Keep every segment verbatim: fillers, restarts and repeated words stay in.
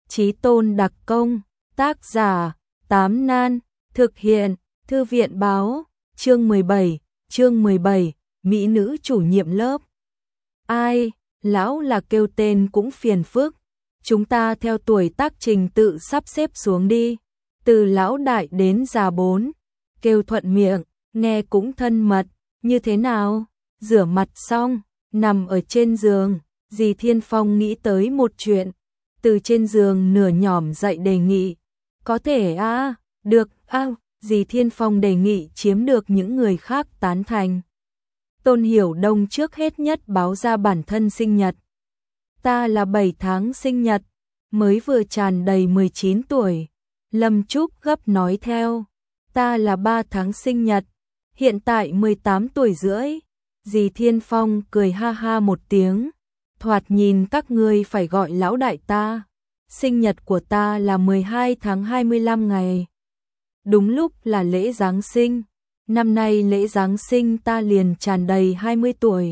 Chí tôn đặc công, tác giả, Tám Nan, thực hiện, Thư viện báo, chương mười bảy, chương mười bảy, Mỹ nữ chủ nhiệm lớp. Ai, lão là kêu tên cũng phiền phức, chúng ta theo tuổi tác trình tự sắp xếp xuống đi, từ lão đại đến già bốn, kêu thuận miệng, nghe cũng thân mật, như thế nào? Rửa mặt xong, nằm ở trên giường, dì Thiên Phong nghĩ tới một chuyện, từ trên giường nửa nhỏm dậy đề nghị, có thể a, à, được a, à, dì Thiên Phong đề nghị chiếm được những người khác tán thành. Tôn Hiểu Đông trước hết nhất báo ra bản thân sinh nhật. Ta là bảy tháng sinh nhật, mới vừa tròn đầy mười chín tuổi. Lâm Trúc gấp nói theo, ta là ba tháng sinh nhật, hiện tại mười tám tuổi rưỡi. Dì Thiên Phong cười ha ha một tiếng, thoạt nhìn các ngươi phải gọi lão đại ta. Sinh nhật của ta là mười hai tháng hai mươi lăm ngày. Đúng lúc là lễ Giáng sinh. Năm nay lễ Giáng sinh ta liền tròn đầy hai mươi tuổi.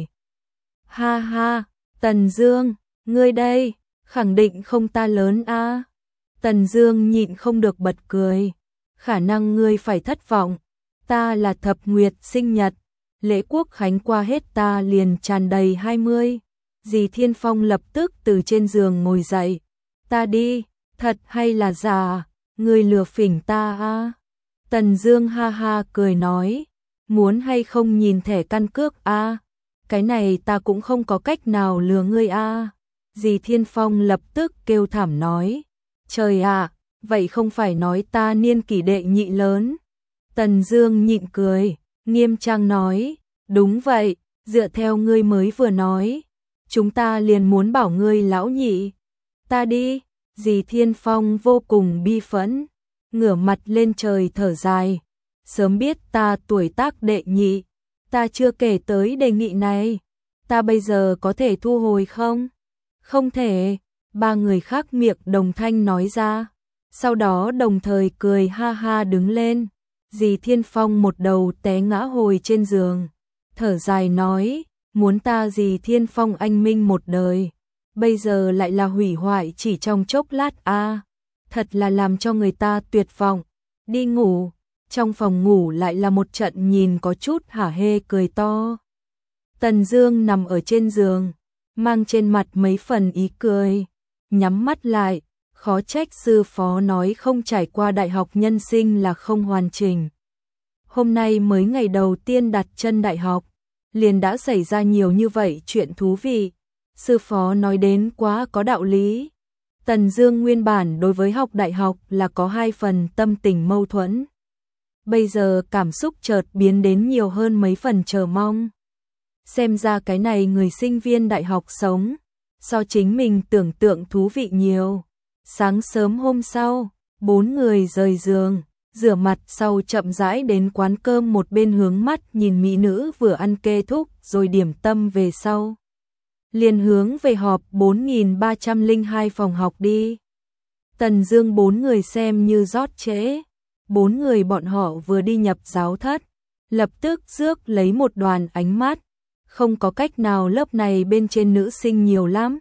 Ha ha, Tần Dương, ngươi đây, khẳng định không ta lớn a. À? Tần Dương nhịn không được bật cười. Khả năng ngươi phải thất vọng. Ta là thập nguyệt sinh nhật. Lễ quốc khánh qua hết ta liền tròn đầy hai mươi. Dì Thiên Phong lập tức từ trên giường ngồi dậy. Ta đi, thật hay là giả, ngươi lừa phỉnh ta a? À? Tần Dương ha ha cười nói, muốn hay không nhìn thẻ căn cước a? À? Cái này ta cũng không có cách nào lừa ngươi a. À? Dì Thiên Phong lập tức kêu thảm nói, trời ạ, à, vậy không phải nói ta niên kỷ đệ nhị lớn. Tần Dương nhịn cười, nghiêm trang nói, đúng vậy, dựa theo ngươi mới vừa nói, chúng ta liền muốn bảo ngươi lão nhị. Ta đi, dì Thiên Phong vô cùng bi phẫn, ngửa mặt lên trời thở dài, sớm biết ta tuổi tác đệ nhị, ta chưa kể tới đề nghị này, ta bây giờ có thể thu hồi không? Không thể, ba người khác miệng đồng thanh nói ra, sau đó đồng thời cười ha ha đứng lên, dì Thiên Phong một đầu té ngã hồi trên giường, thở dài nói, muốn ta dì Thiên Phong anh minh một đời. Bây giờ lại là hủy hoại chỉ trong chốc lát a, à, thật là làm cho người ta tuyệt vọng. Đi ngủ, trong phòng ngủ lại là một trận nhìn có chút hả hê cười to. Tần Dương nằm ở trên giường, mang trên mặt mấy phần ý cười, nhắm mắt lại, khó trách sư phó nói không trải qua đại học nhân sinh là không hoàn chỉnh. Hôm nay mới ngày đầu tiên đặt chân đại học, liền đã xảy ra nhiều như vậy chuyện thú vị. Sư phó nói đến quá có đạo lý. Tần Dương nguyên bản đối với học đại học là có hai phần tâm tình mâu thuẫn. Bây giờ cảm xúc chợt biến đến nhiều hơn mấy phần chờ mong. Xem ra cái này người sinh viên đại học sống, so chính mình tưởng tượng thú vị nhiều. Sáng sớm hôm sau, bốn người rời giường, rửa mặt sau chậm rãi đến quán cơm một bên hướng mắt nhìn mỹ nữ vừa ăn kê thúc rồi điểm tâm về sau. Liền hướng về họp bốn nghìn ba trăm lẻ hai phòng học đi. Tần Dương bốn người xem như rót trễ. Bốn người bọn họ vừa đi nhập giáo thất, lập tức rước lấy một đoàn ánh mắt. Không có cách nào, lớp này bên trên nữ sinh nhiều lắm,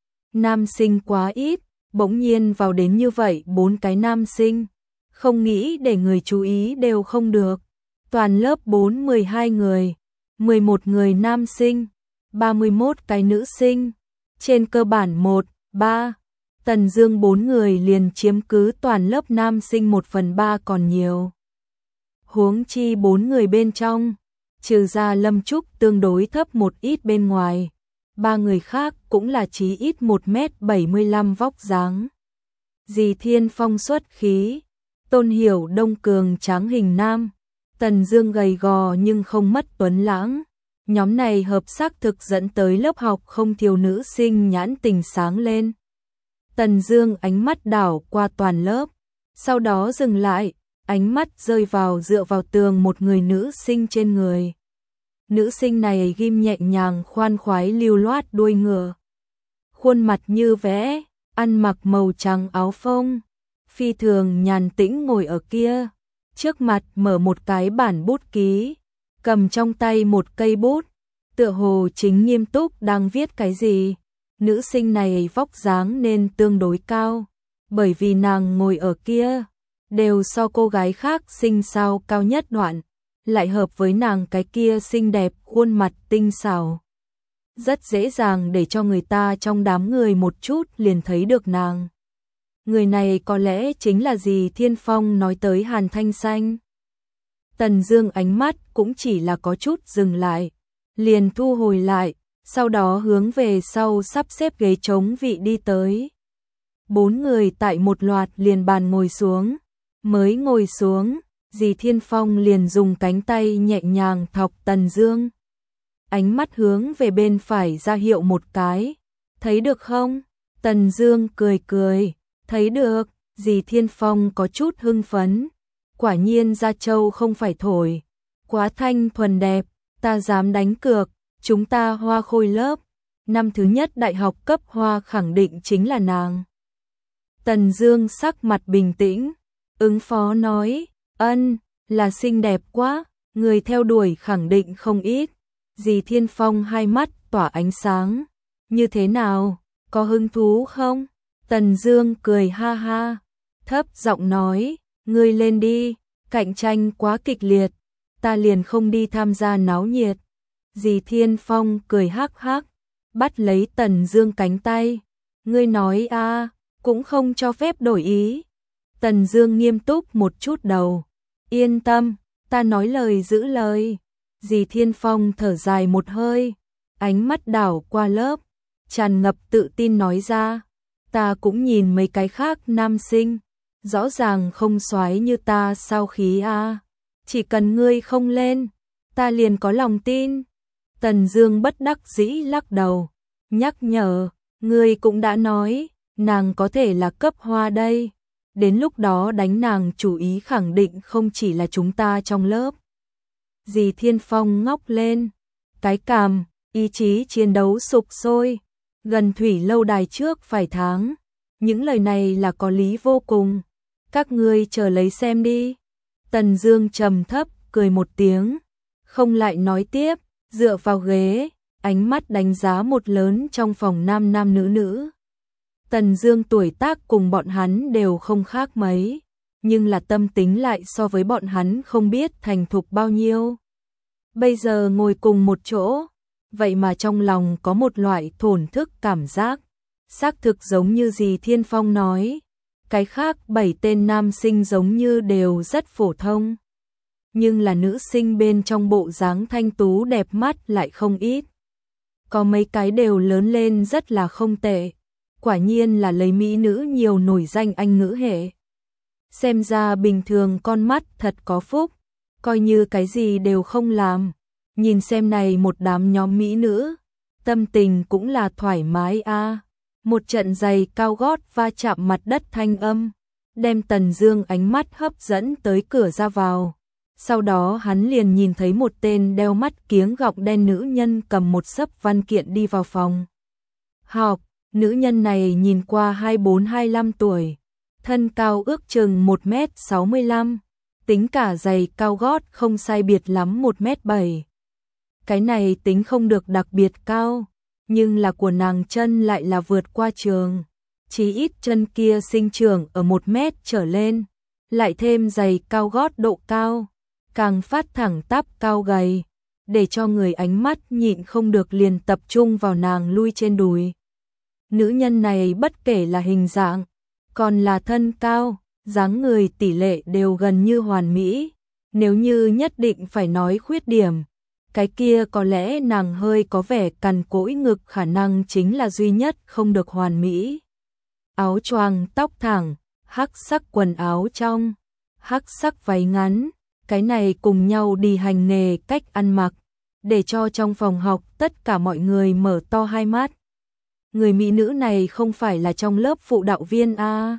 nam sinh quá ít, bỗng nhiên vào đến như vậy bốn cái nam sinh, không nghĩ để người chú ý đều không được. Toàn lớp bốn mười hai người, mười một người nam sinh, ba mươi mốt cái nữ sinh, trên cơ bản một, ba, Tần Dương bốn người liền chiếm cứ toàn lớp nam sinh một phần ba còn nhiều. Huống chi bốn người bên trong, trừ ra Lâm Trúc tương đối thấp một ít bên ngoài, ba người khác cũng là chí ít một mét bảy mươi lăm vóc dáng. Dì Thiên Phong xuất khí, Tôn Hiểu Đông cường tráng hình nam, Tần Dương gầy gò nhưng không mất tuấn lãng. Nhóm này hợp sắc thực dẫn tới lớp học không thiếu nữ sinh nhãn tình sáng lên. Tần Dương ánh mắt đảo qua toàn lớp, sau đó dừng lại, ánh mắt rơi vào dựa vào tường một người nữ sinh trên người. Nữ sinh này ghim nhẹ nhàng khoan khoái lưu loát đuôi ngựa, khuôn mặt như vẽ, ăn mặc màu trắng áo phông, phi thường nhàn tĩnh ngồi ở kia, trước mặt mở một cái bản bút ký, cầm trong tay một cây bút, tựa hồ chính nghiêm túc đang viết cái gì. Nữ sinh này vóc dáng nên tương đối cao, bởi vì nàng ngồi ở kia, đều so cô gái khác xinh xao cao nhất đoạn, lại hợp với nàng cái kia xinh đẹp khuôn mặt tinh xảo. Rất dễ dàng để cho người ta trong đám người một chút liền thấy được nàng. Người này có lẽ chính là dì Thiên Phong nói tới Hàn Thanh Xanh. Tần Dương ánh mắt cũng chỉ là có chút dừng lại, liền thu hồi lại, sau đó hướng về sau sắp xếp ghế trống vị đi tới. Bốn người tại một loạt liền bàn ngồi xuống, mới ngồi xuống, dì Thiên Phong liền dùng cánh tay nhẹ nhàng thọc Tần Dương. Ánh mắt hướng về bên phải ra hiệu một cái, thấy được không? Tần Dương cười cười, thấy được, dì Thiên Phong có chút hưng phấn. Quả nhiên da trâu không phải thổi, quá thanh thuần đẹp, ta dám đánh cược, chúng ta Hoa Khôi lớp, năm thứ nhất đại học cấp Hoa khẳng định chính là nàng. Tần Dương sắc mặt bình tĩnh, ứng phó nói, ân, là xinh đẹp quá, người theo đuổi khẳng định không ít. Dì Thiên Phong hai mắt tỏa ánh sáng, như thế nào, có hứng thú không? Tần Dương cười ha ha, thấp giọng nói, ngươi lên đi, cạnh tranh quá kịch liệt, ta liền không đi tham gia náo nhiệt. Dì Thiên Phong cười hắc hắc, bắt lấy Tần Dương cánh tay, ngươi nói a, cũng không cho phép đổi ý. Tần Dương nghiêm túc một chút đầu, yên tâm, ta nói lời giữ lời. Dì Thiên Phong thở dài một hơi, ánh mắt đảo qua lớp, tràn ngập tự tin nói ra, ta cũng nhìn mấy cái khác nam sinh, rõ ràng không xoái như ta sao khí a, chỉ cần ngươi không lên, ta liền có lòng tin. Tần Dương bất đắc dĩ lắc đầu, nhắc nhở, ngươi cũng đã nói, nàng có thể là cấp Hoa đây, đến lúc đó đánh nàng chủ ý khẳng định không chỉ là chúng ta trong lớp. Dì Thiên Phong ngóc lên, cái cằm, ý chí chiến đấu sục sôi, gần thủy lâu đài trước phải tháng, những lời này là có lý vô cùng, các ngươi chờ lấy xem đi. Tần Dương trầm thấp cười một tiếng, không lại nói tiếp, dựa vào ghế, ánh mắt đánh giá một lớn trong phòng nam nam nữ nữ. Tần Dương tuổi tác cùng bọn hắn đều không khác mấy, nhưng là tâm tính lại so với bọn hắn không biết thành thục bao nhiêu. Bây giờ ngồi cùng một chỗ, vậy mà trong lòng có một loại thổn thức cảm giác, xác thực giống như dì Thiên Phong nói, cái khác bảy tên nam sinh giống như đều rất phổ thông, nhưng là nữ sinh bên trong bộ dáng thanh tú đẹp mắt lại không ít. Có mấy cái đều lớn lên rất là không tệ, quả nhiên là lấy mỹ nữ nhiều nổi danh Anh ngữ hệ. Xem ra bình thường con mắt thật có phúc, coi như cái gì đều không làm, nhìn xem này một đám nhóm mỹ nữ, tâm tình cũng là thoải mái a. Một trận giày cao gót va chạm mặt đất thanh âm, đem Tần Dương ánh mắt hấp dẫn tới cửa ra vào. Sau đó hắn liền nhìn thấy một tên đeo mắt kiếng gọng đen nữ nhân cầm một xấp văn kiện đi vào phòng học. Nữ nhân này nhìn qua hai mươi bốn hai mươi lăm tuổi, thân cao ước chừng một mét sáu mươi lăm, tính cả giày cao gót không sai biệt lắm một mét bảy. Cái này tính không được đặc biệt cao, nhưng là của nàng chân lại là vượt qua trường, chí ít chân kia sinh trưởng ở một mét trở lên, lại thêm giày cao gót độ cao, càng phát thẳng tắp cao gầy, để cho người ánh mắt nhịn không được liền tập trung vào nàng lui trên đùi. Nữ nhân này bất kể là hình dạng, còn là thân cao, dáng người tỷ lệ đều gần như hoàn mỹ, nếu như nhất định phải nói khuyết điểm, cái kia có lẽ nàng hơi có vẻ cằn cỗi ngực khả năng chính là duy nhất không được hoàn mỹ. Áo choàng tóc thẳng, hắc sắc quần áo trong, hắc sắc váy ngắn, cái này cùng nhau đi hành nghề cách ăn mặc, để cho trong phòng học tất cả mọi người mở to hai mắt. Người mỹ nữ này không phải là trong lớp phụ đạo viên a?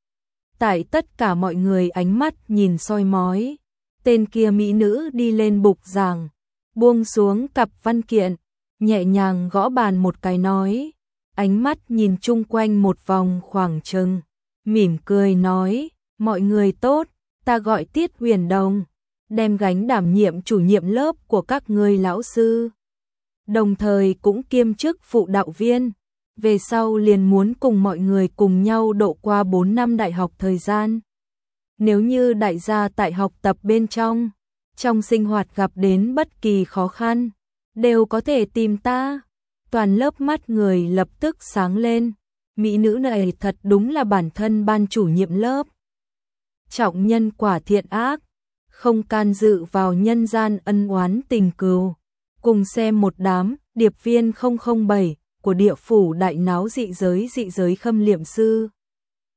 Tại tất cả mọi người ánh mắt nhìn soi mói, tên kia mỹ nữ đi lên bục giảng, buông xuống cặp văn kiện, nhẹ nhàng gõ bàn một cái nói, ánh mắt nhìn chung quanh một vòng khoảng chừng, mỉm cười nói, mọi người tốt, ta gọi Tiết Huyền Đồng, đem gánh đảm nhiệm chủ nhiệm lớp của các ngươi lão sư, đồng thời cũng kiêm chức phụ đạo viên. về sau liền muốn cùng mọi người cùng nhau độ qua bốn năm đại học thời gian. Nếu như đại gia tại học tập bên trong, trong sinh hoạt gặp đến bất kỳ khó khăn, đều có thể tìm ta. Toàn lớp mắt người lập tức sáng lên, mỹ nữ này thật đúng là bản thân ban chủ nhiệm lớp. Trọng nhân quả thiện ác, không can dự vào nhân gian ân oán tình cừu. Cùng xem một đám điệp viên không không bảy của địa phủ đại náo dị giới dị giới khâm liệm sư.